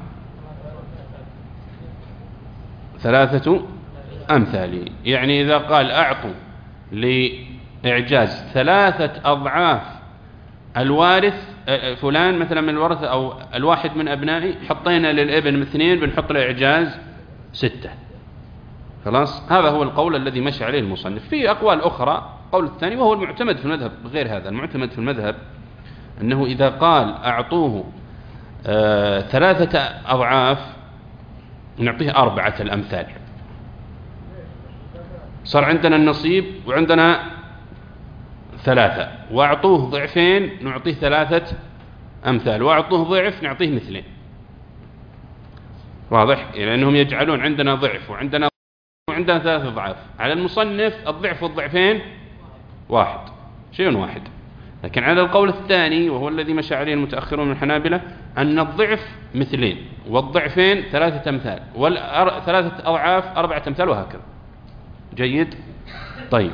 ثلاثة أمثاله. يعني إذا قال أعطوا لإعجاز ثلاثة أضعاف الوارث فلان مثلا من الورثة أو الواحد من أبنائي، حطينا للابن اثنين بنحط له إعجاز ستة. خلاص، هذا هو القول الذي مشى عليه المصنف. في أقوال أخرى، قول الثاني وهو المعتمد في المذهب. غير هذا المعتمد في المذهب أنه إذا قال أعطوه آه ثلاثة أضعاف نعطيه أربعة الأمثال. صار عندنا النصيب وعندنا ثلاثة، وأعطوه ضعفين نعطيه ثلاثة أمثال، وأعطوه ضعف نعطيه مثلين. واضح؟ لأنهم يجعلون عندنا ضعف وعندنا وعندنا ثلاثة أضعاف. على المصنف الضعف والضعفين واحد، شيء واحد. لكن على القول الثاني وهو الذي مشى عليه المتأخرون من الحنابلة أن الضعف مثلين والضعفين ثلاثة أمثال والثلاثة أضعاف أربعة أمثال وهكذا. جيد؟ طيب،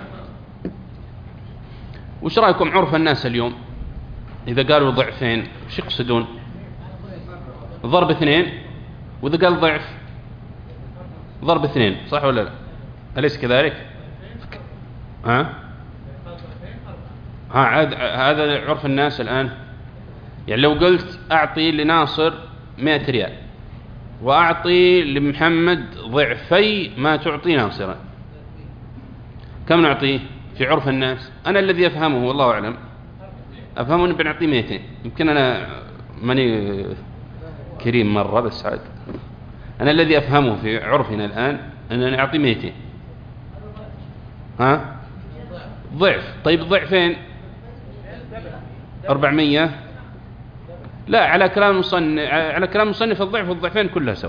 وش رأيكم عرف الناس اليوم إذا قالوا ضعفين وش يقصدون؟ ضرب اثنين، وإذا قال ضعف ضرب اثنين، صح ولا لا؟ أليس كذلك؟ ها ها عاد هذا عرف الناس الآن. يعني لو قلت أعطي لناصر مئة ريال وأعطي لمحمد ضعفي ما تعطي ناصرا، كم نعطيه في عرف الناس؟ أنا الذي أفهمه والله أعلم أفهمه أن بنعطيه مئتين. يمكن أنا ماني كريم مرة، بس عاد أنا الذي أفهمه في عرفنا الآن أن نعطي مئتين. ها ضعف. طيب ضعفين أربعمية. لا، على كلام المصنف على كلام المصنف الضعف والضعفين كلها سوا.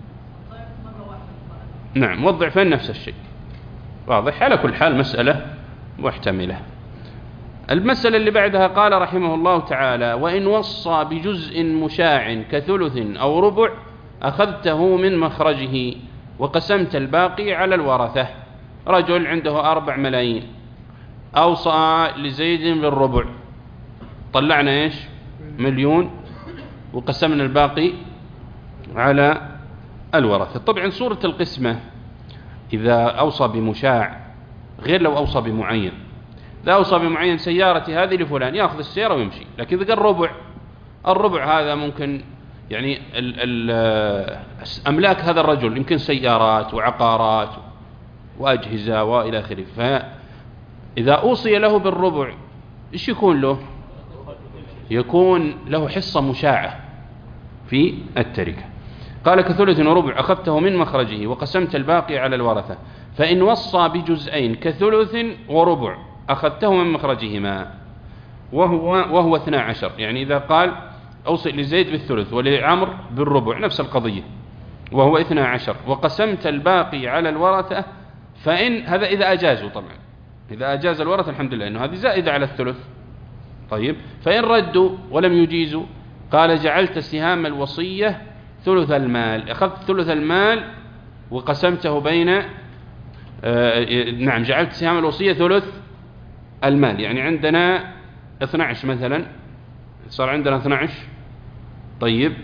نعم، والضعفين نفس الشيء. واضح. على كل حال مسألة محتملة. المسألة اللي بعدها قال رحمه الله تعالى: وإن وصى بجزء مشاع كثلث أو ربع أخذته من مخرجه وقسمت الباقي على الورثة. رجل عنده أربع ملايين أوصى لزيد بالربع، طلعنا إيش؟ مليون، وقسمنا الباقي على الورثة. طبعا صورة القسمة إذا أوصى بمشاع غير لو أوصى بمعين. إذا أوصى بمعين سيارتي هذه لفلان يأخذ السيارة ويمشي. لكن إذا قال ربع، الربع هذا ممكن يعني ال ال أملاك هذا الرجل، يمكن سيارات وعقارات وأجهزة وإلى آخره. فإذا أوصي له بالربع إيش يكون له؟ يكون له حصة مشاعة في التركة. قال: كثلث وربع أخذته من مخرجه وقسمت الباقي على الورثة. فإن وصى بجزئين كثلث وربع أخذته من مخرجهما وهو وهو اثنا عشر. يعني إذا قال أوصي لزيد بالثلث ولعمر بالربع نفس القضية، وهو اثنا عشر، وقسمت الباقي على الورثة. فإن هذا إذا أجازوا، طبعا إذا أجاز الورثة الحمد لله أنه هذه زائدة على الثلث. طيب، فإن ردوا ولم يجيزوا قال: جعلت سهام الوصية ثلث المال. أخذت ثلث المال وقسمته بين آه نعم جعلت سهام الوصية ثلث المال. يعني عندنا اثنا عشر مثلا، صار عندنا اثنا عشر. طيب،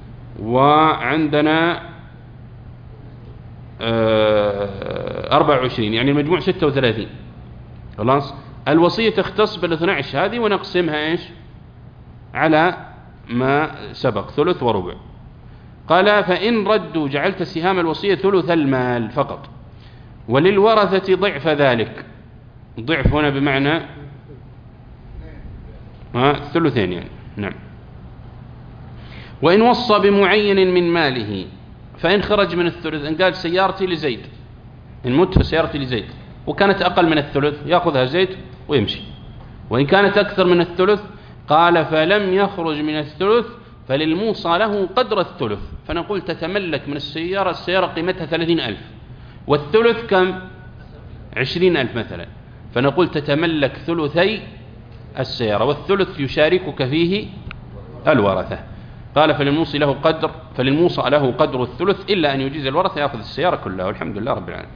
وعندنا آه أربعة وعشرين، يعني المجموع ستة وثلاثين. خلاص، الوصية تختص بالاثنى عشر هذه ونقسمها إيش على ما سبق، ثلث وربع. قال: فإن ردوا جعلت سهام الوصية ثلث المال فقط، وللورثة ضعف ذلك. ضعف هنا بمعنى ها ثلثين يعني. نعم. وإن وصى بمعين من ماله، فإن خرج من الثلث، إن قال سيارتي لزيد، إن مت سيارتي لزيد، وكانت أقل من الثلث يأخذها زيد ويمشي. وإن كانت أكثر من الثلث قال: فلم يخرج من الثلث فللموصى له قدر الثلث. فنقول تتملك من السيارة، السيارة قيمتها ثلاثين ألف والثلث كم؟ عشرين ألف مثلا. فنقول تتملك ثلثي السيارة، والثلث يشاركك فيه الورثة. قال: فللموصى له قدر فللموصى له قدر الثلث إلا أن يجيز الورثة يأخذ السيارة كلها، والحمد لله رب العالمين.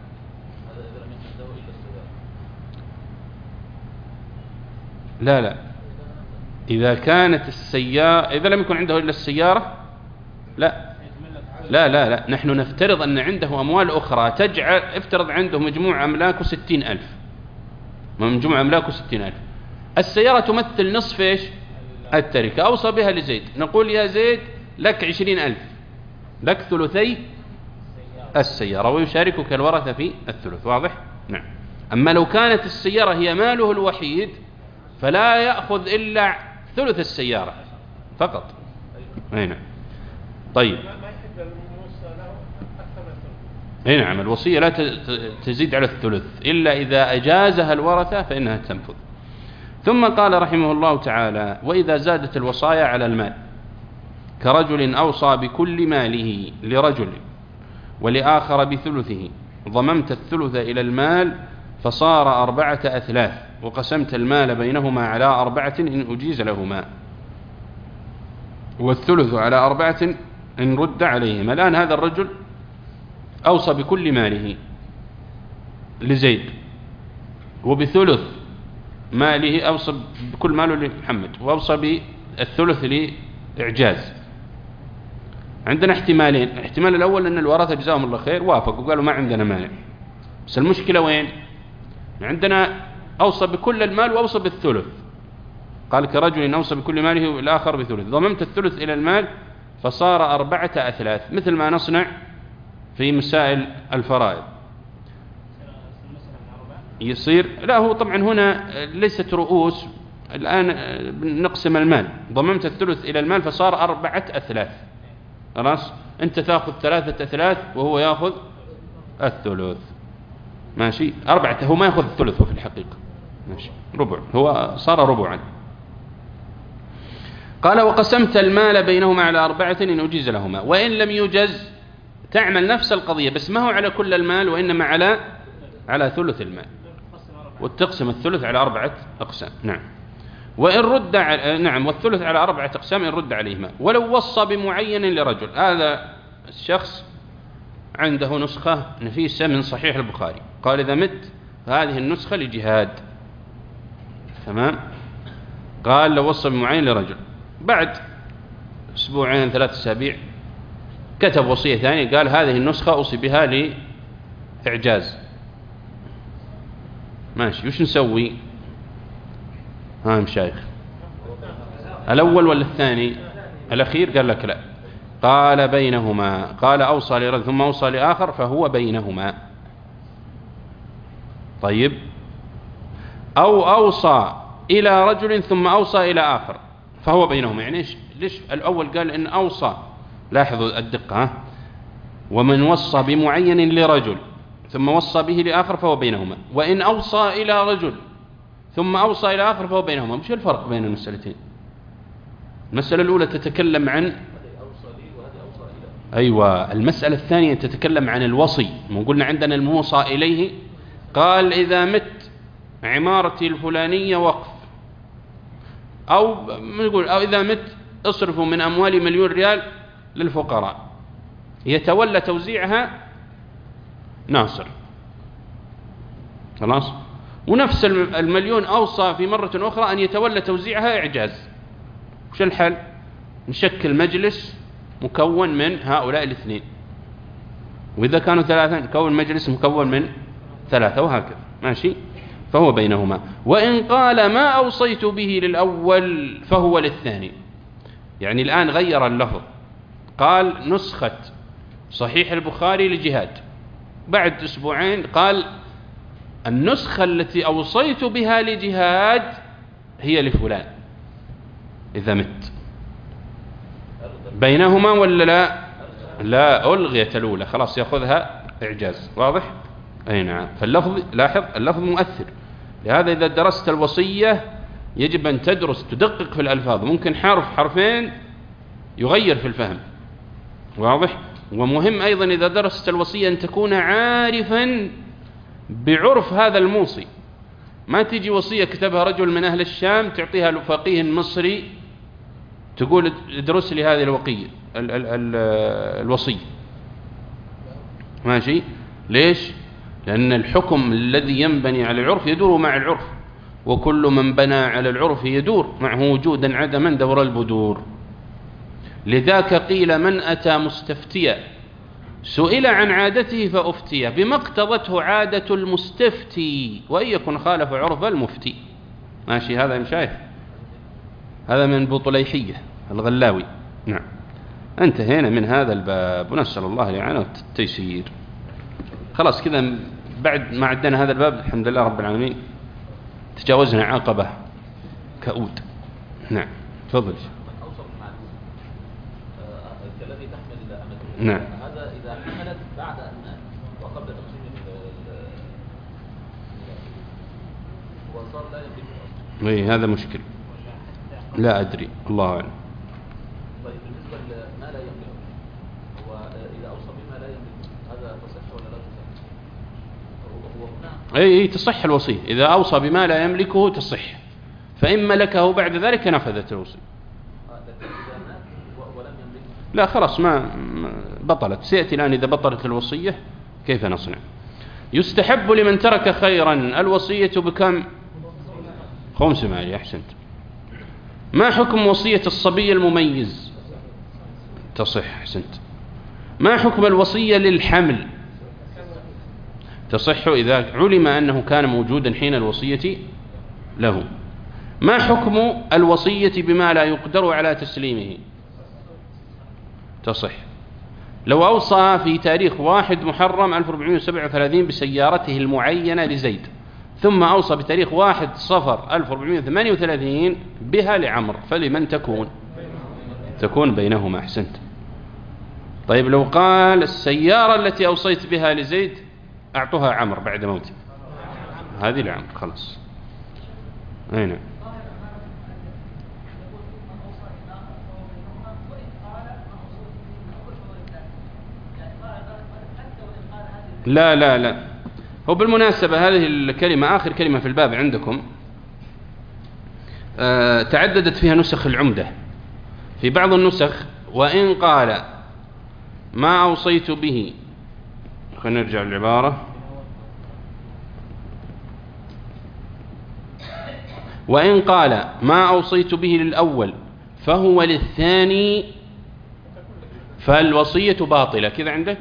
لا لا إذا كانت السيارة، إذا لم يكن عنده إلا السيارة لا لا لا لا نحن نفترض أن عنده أموال أخرى تجعل، افترض عنده مجموع أملاكه ستين ألف، مجموع أملاكه ستين ألف. السيارة تمثل نصف إيش؟ التركة. أوصى بها لزيد، نقول: يا زيد لك عشرين ألف، لك ثلثي السيارة، ويشاركك الورثة في الثلث. واضح؟ نعم. أما لو كانت السيارة هي ماله الوحيد فلا يأخذ إلا ثلث السيارة فقط. هنا طيب. هنا نعم، الوصية لا تزيد على الثلث إلا إذا أجازها الورثة فإنها تنفذ. ثم قال رحمه الله تعالى: وإذا زادت الوصايا على المال، كرجل أوصى بكل ماله لرجل ولآخر بثلثه، ضممت الثلث إلى المال فصار أربعة أثلاث، وقسمت المال بينهما على أربعة إن أجيز لهما، والثلث على أربعة إن رد عليهما. الآن هذا الرجل أوصى بكل ماله لزيد، وبثلث ماله أوصى بكل ماله لمحمد، وأوصى بالثلث لإعجاز. عندنا احتمالين: الاحتمال الأول أن الورثة جزاهم الله خير وافقوا وقالوا ما عندنا مانع، بس المشكلة وين؟ عندنا أوصى بكل المال وأوصى بالثلث، قال كرجل أوصى بكل ماله والآخر بثلث، ضممت الثلث إلى المال فصار أربعة أثلاث، مثل ما نصنع في مسائل الفرائض. يصير لا، هو طبعا هنا ليست رؤوس، الآن نقسم المال، ضممت الثلث إلى المال فصار أربعة أثلاث، خلاص أنت تأخذ ثلاثة أثلاث وهو يأخذ الثلث، ماشي. أربعة، هو ما يأخذ الثلث في الحقيقة، ماشي، ربع، هو صار ربعا. قال وقسمت المال بينهما على أربعة إن أجيز لهما، وإن لم يجز تعمل نفس القضية بس ما هو على كل المال وإنما على على ثلث المال، وتقسم الثلث على أربعة أقسام. نعم. وإن رد ع... نعم والثلث على أربعة أقسام إن رد عليهما. ولو وصى بمعين لرجل، هذا الشخص عنده نسخة نفيسة من صحيح البخاري، قال إذا مت فهذه النسخة لجهاد، تمام. قال لو وصى بمعين لرجل، بعد أسبوعين ثلاث أسابيع كتب وصية ثانية قال هذه النسخة أوصي بها لإعجاز، ماشي، وش نسوي؟ ها مشايخ، الأول ولا الثاني؟ الأخير. قال لك لا، قال بينهما، قال أوصى لرجل ثم أوصى لآخر فهو بينهما. طيب، أو أوصى إلى رجل ثم أوصى إلى آخر فهو بينهما، يعني إيش؟ ليش الأول قال إن أوصى؟ لاحظوا الدقة، ها؟ ومن وصى بمعين لرجل ثم وصى به لآخر فهو بينهما، وإن أوصى إلى رجل ثم أوصى إلى آخر فهو بينهما. مش الفرق بين المسألتين؟ المسألة الأولى تتكلم عن أيوة، المسألة الثانية تتكلم عن الوصي. ما قلنا عندنا الموصى إليه، قال إذا مت عمارتي الفلانية وقف، أو نقول أو إذا مت اصرفوا من أموالي مليون ريال للفقراء، يتولى توزيعها ناصر، خلاص. ونفس المليون أوصى في مرة أخرى أن يتولى توزيعها إعجاز. وش الحل؟ نشكل مجلس مكون من هؤلاء الاثنين، وإذا كانوا ثلاثة نكون مجلس مكون من ثلاثة، وهكذا، ماشي. فهو بينهما. وإن قال ما أوصيت به للأول فهو للثاني، يعني الآن غير اللفظ، قال نسخة صحيح البخاري لجهاد، بعد أسبوعين قال النسخة التي أوصيت بها لجهاد هي لفلان إذا مت. بينهما ولا لا؟ لا، ألغيت الأولى، خلاص يأخذها إعجاز، واضح؟ أي نعم. فاللفظ، لاحظ اللفظ مؤثر، لهذا إذا درست الوصية يجب أن تدرس تدقق في الألفاظ، ممكن حرف حرفين يغير في الفهم، واضح؟ ومهم أيضا إذا درست الوصية أن تكون عارفا بعرف هذا الموصي، ما تيجي وصية كتبها رجل من أهل الشام تعطيها لفقيه مصري تقول ادرس لي هذه الوقية ال ال ال الوصية، ماشي. ليش؟ لأن الحكم الذي ينبني على العرف يدور مع العرف، وكل من بنى على العرف يدور معه وجودا عدما دور البدور. لذاك قيل من أتى مستفتيا سئل عن عادته فأفتي بما اقتضته عادة المستفتي وإن يكن خالف عرف المفتي، ماشي. هذا مشايخ، هذا من بطليحية الغلاوي. نعم. انتهينا من هذا الباب، ونسأل الله الإعانة والتيسير. خلاص كذا، بعد ما عدنا هذا الباب الحمد لله رب العالمين تجاوزنا عقبة كؤود. نعم، تفضل. نعم. هذا إذا حملت بعد أن مات وقبل تقسيم وصار لا يملك. اي هذا مشكل، لا أدري، الله أعلم. طيب بالنسبة لما لا يملك، هو إذا أوصى بما لا يملك هذا تصح ولا لا تصح؟ هو هنا اي اي تصح الوصية، إذا أوصى بما لا يملكه تصح، فإن ملكه بعد ذلك نفذت الوصية. لا خلاص ما بطلت، سيأتي الآن إذا بطلت الوصية كيف نصنع. يستحب لمن ترك خيرا الوصية بكم؟ خمس مالي. أحسنت. ما حكم وصية الصبي المميز؟ تصح. أحسنت. ما حكم الوصية للحمل؟ تصح إذا علم أنه كان موجودا حين الوصية له. ما حكم الوصية بما لا يقدر على تسليمه؟ تصح. لو أوصى في تاريخ واحد محرم ألف وأربعمائة وسبعة وثلاثين بسيارته المعينة لزيد، ثم أوصى بتاريخ واحد صفر ألف وأربعمائة وثمانية وثلاثين بها لعمر، فلمن تكون؟ تكون بينهما. أحسنت. طيب لو قال السيارة التي أوصيت بها لزيد أعطوها عمر بعد موته، هذه لعمر خلاص. أين؟ لا لا لا، هو بالمناسبة هذه الكلمة آخر كلمة في الباب عندكم آه تعددت فيها نسخ العمدة. في بعض النسخ وإن قال ما أوصيت به، خلينا نرجع للعبارة، وإن قال ما أوصيت به للأول فهو للثاني فالوصية باطلة. كذا عندك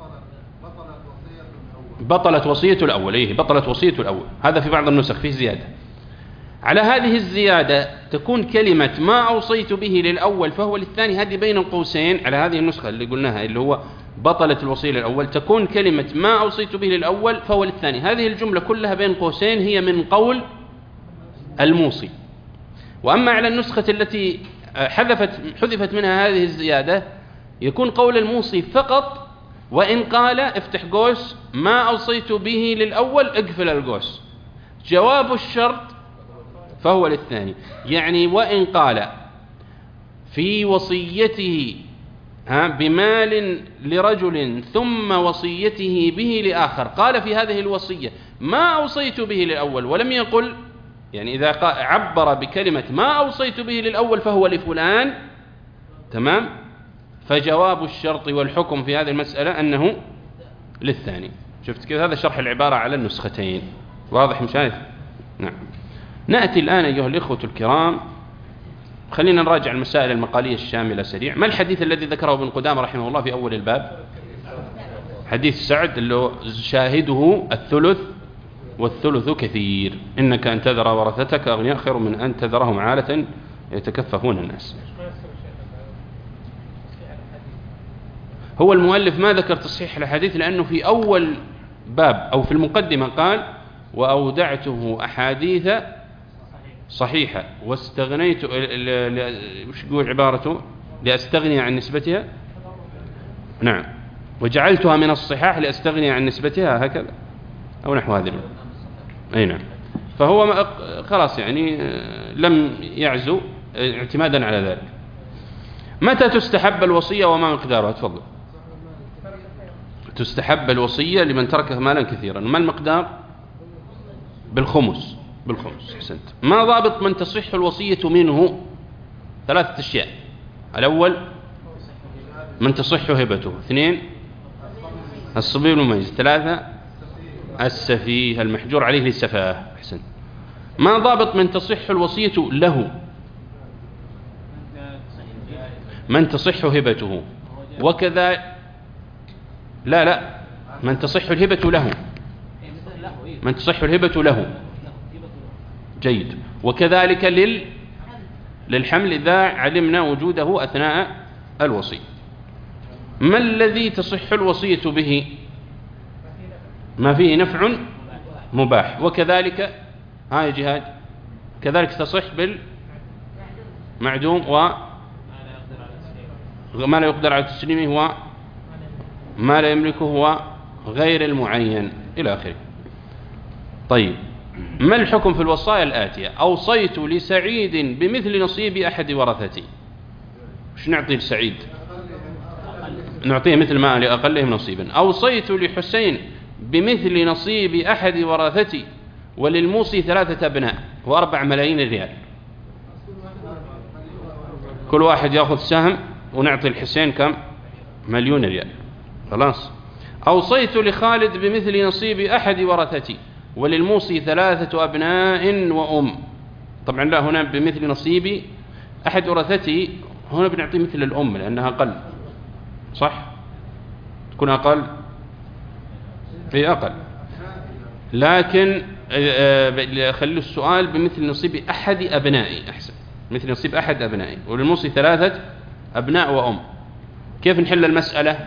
بطلت وصية الأول. إيه بطلت وصية الأول، هذا في بعض النسخ فيه زيادة. على هذه الزيادة تكون كلمة ما أوصيت به للأول فهو للثاني، هذه بين قوسين على هذه النسخة اللي قلناها اللي هو بطلت الوصية للأول، تكون كلمة ما أوصيت به للأول فهو للثاني. هذه الجملة كلها بين قوسين هي من قول الموصي. وأما على النسخة التي حذفت حذفت منها هذه الزيادة يكون قول الموصي فقط، وإن قال افتح قوس ما أوصيت به للأول اقفل القوس، جواب الشرط فهو للثاني. يعني وإن قال في وصيته بمال لرجل ثم وصيته به لآخر، قال في هذه الوصية ما أوصيت به للأول ولم يقل، يعني إذا عبر بكلمة ما أوصيت به للأول فهو لفلان، تمام، فجواب الشرط والحكم في هذه المسألة أنه للثاني. شفت كيف؟ هذا شرح العبارة على النسختين. واضح مشايخ؟ نعم. نأتي الآن أيها الإخوة الكرام، خلينا نراجع المسائل المقالية الشاملة سريع. ما الحديث الذي ذكره ابن قدامة رحمه الله في أول الباب؟ حديث سعد اللي شاهده الثلث والثلث كثير، إنك أن تذر ورثتك أغنياء خير من أن تذرهم عالة يتكففون الناس. هو المؤلف ما ذكر تصحيح الحديث لأنه في أول باب أو في المقدمة قال وأودعته أحاديث صحيحة واستغنيت، وش يقول عبارته؟ لأستغني عن نسبتها، نعم، وجعلتها من الصحاح لأستغني عن نسبتها، هكذا أو نحو هذا. أي نعم. فهو خلاص يعني لم يعزو اعتمادا على ذلك. متى تستحب الوصية وما مقدارها؟ تفضل. تستحب الوصية لمن ترك مالا كثيرا. ما المقدار؟ بالخمس. بالخمس. حسنت. ما ضابط من تصح الوصية منه؟ ثلاثة أشياء. الأول من تصح هبته، اثنين الصبي المميز، ثلاثة السفيه المحجور عليه للسفاه. حسن. ما ضابط من تصح الوصية له؟ من تصح هبته، وكذا لا لا من تصح الهبة له، من تصح الهبة له، جيد. وكذلك لل للحمل إذا علمنا وجوده أثناء الوصية. ما الذي تصح الوصية به؟ ما فيه نفع مباح. وكذلك هاي جهاد كذلك تصح بالمعدوم وما لا يقدر على تسليمه وما لا يملكه هو غير المعين إلى آخره. طيب، ما الحكم في الوصايا الآتية؟ أوصيت لسعيد بمثل نصيب أحد ورثتي. وش نعطي لسعيد؟ نعطيه مثل ما لأقلهم نصيبا. أوصيت لحسين بمثل نصيب أحد ورثتي وللموصي ثلاثة أبناء وأربع ملايين ريال، كل واحد يأخذ سهم ونعطي الحسين كم؟ مليون ريال. خلاص. أوصيت لخالد بمثل نصيب أحد ورثتي وللموصي ثلاثة أبناء وأم. طبعا لا، هنا بمثل نصيب أحد ورثتي، هنا بنعطي مثل الأم لأنها أقل، صح؟ تكون أقل في أقل. لكن خلوا السؤال بمثل نصيب أحد أبنائي أحسن، مثل نصيب أحد أبنائي، وللموصي ثلاثة أبناء وأم. كيف نحل المسألة؟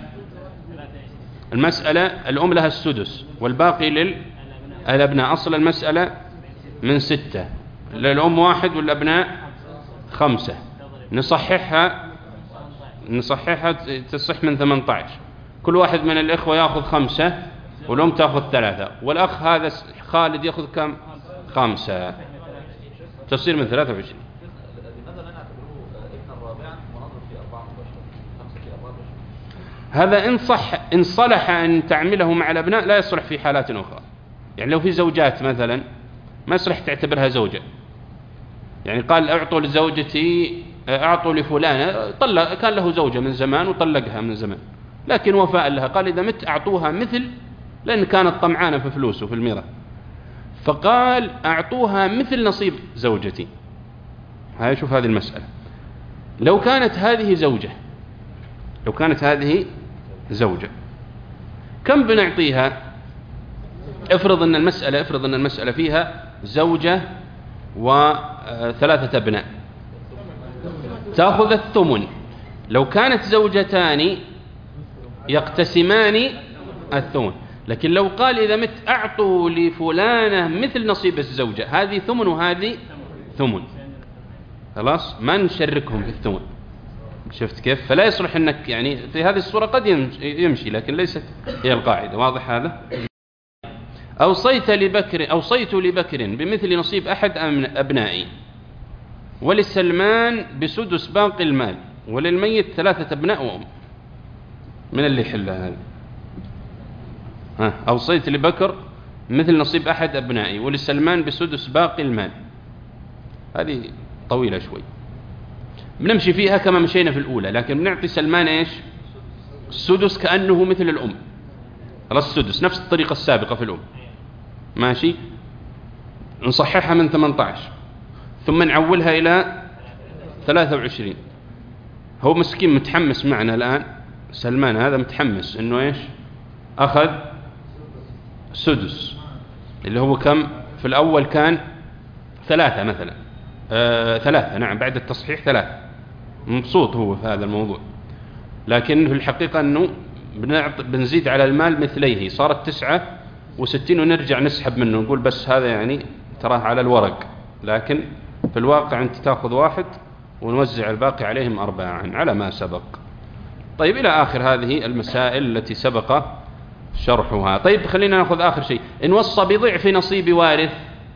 المسألة الأم لها السدس والباقي للأبناء. أصل المسألة من ستة، للأم واحد والأبناء خمسة. نصححها نصححها تصح من ثمانية عشر. كل واحد من الإخوة يأخذ خمسة والأم تأخذ ثلاثة، والأخ هذا خالد يأخذ كم؟ خمسة، تصير من ثلاثة وعشرين. لماذا لا نعتبره ابن الرابع ونضرب في أربعة مباشرة؟ خمسة في أربعة مباشرة. هذا إن صح إن صلح أن تعمله مع الأبناء لا يصلح في حالات أخرى. يعني لو في زوجات مثلا ما يصلح تعتبرها زوجة، يعني قال أعطوا لزوجتي أعطوا لفلانة، طلق، كان له زوجة من زمان وطلقها من زمان، لكن وفاء لها قال إذا مت أعطوها مثل، لأن كانت طمعانة في فلوسه في الميراث، فقال أعطوها مثل نصيب زوجتي. هاي شوف هذه المسألة. لو كانت هذه زوجة لو كانت هذه زوجة كم بنعطيها؟ افرض أن المسألة افرض أن المسألة فيها زوجة وثلاثة أبناء، تأخذ الثمن. لو كانت زوجتان يقتسمان الثمن، لكن لو قال إذا مت أعطوا لفلانة مثل نصيب الزوجة، هذه ثمن وهذه ثمن، خلاص ما نشركهم في الثمن. شفت كيف؟ فلا يصلح أنك يعني في هذه الصورة قد يمشي، لكن ليست هي القاعدة. واضح هذا؟ أوصيت لبكر أوصيت لبكر بمثل نصيب أحد أبنائي، ولسلمان بسدس باقي المال، وللميت ثلاثة أبناء وأم. من اللي يحلها هذا؟ ها، أوصيت لبكر مثل نصيب أحد أبنائي ولسلمان بسدس باقي المال. هذه طويلة شوي، بنمشي فيها كما مشينا في الأولى، لكن بنعطي سلمان إيش؟ السدس كأنه مثل الأم، رأس السدس نفس الطريقة السابقة في الأم. ماشي، نصححها من ثمانية عشر ثم نعولها إلى ثلاثة وعشرين. هو مسكين متحمس معنا الآن، سلمان هذا متحمس إنه إيش؟ أخذ سدس، اللي هو كم في الأول؟ كان ثلاثة مثلا، آه ثلاثة، نعم، بعد التصحيح ثلاثة. مبسوط هو في هذا الموضوع، لكن في الحقيقة أنه بنزيد على المال مثليه، صارت تسعة وستين ونرجع نسحب منه، نقول بس هذا يعني تراه على الورق، لكن في الواقع أنت تأخذ واحد ونوزع الباقي عليهم أربعة على ما سبق. طيب إلى آخر هذه المسائل التي سبق شرحها. طيب خلينا نأخذ آخر شيء، إن وصى بضعف نصيب وارث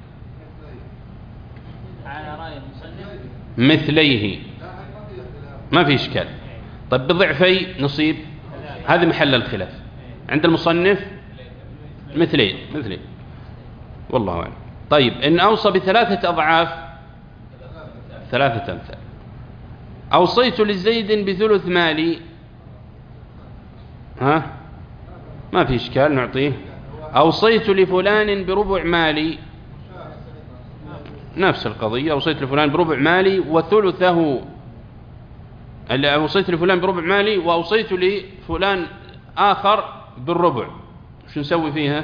مثليه ما في إشكال. طيب بضعفي نصيب، هذا محل الخلاف عند المصنف، مثلين مثلين والله أعلم. طيب إن أوصى بثلاثة أضعاف، ثلاثة أمثال. أوصيت لزيد بثلث مالي، ها ما في إشكال نعطيه. أوصيت لفلان بربع مالي، نفس القضية، أوصيت لفلان بربع مالي وثلثه، أوصيت لفلان بربع مالي وأوصيت لفلان آخر بالربع، شو نسوي فيها؟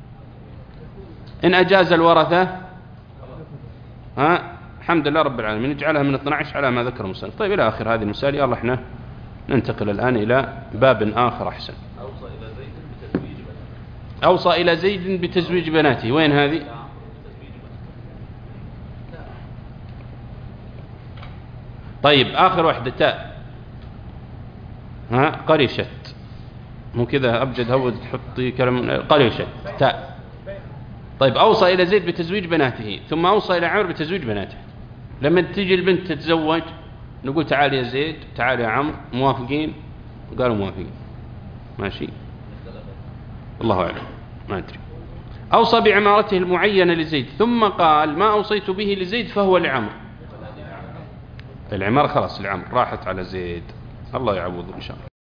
إن أجاز الورثة، ها الحمد لله رب العالمين، نجعلها من اثني عشر على ما ذكر المصنف. طيب إلى آخر هذه المسائل. يلا احنا ننتقل الآن إلى باب آخر أحسن. أوصى إلى زيد بتزويج بناته، وين هذه؟ طيب آخر واحدة تاء، ها قريشت، مو كذا أبجد هود تحطي كلام قريشت تاء. طيب أوصى إلى زيد بتزويج بناته، ثم أوصى إلى عمر بتزويج بناته. لما تيجي البنت تتزوج نقول تعال يا زيد، تعال يا عمرو، موافقين؟ قالوا موافقين، ماشي، الله أعلم، ما أدري. أوصى بعمارته المعينة لزيد، ثم قال ما أوصيت به لزيد فهو لعمر. العمارة خلاص العمر راحت على زيد، الله يعوض إن شاء الله.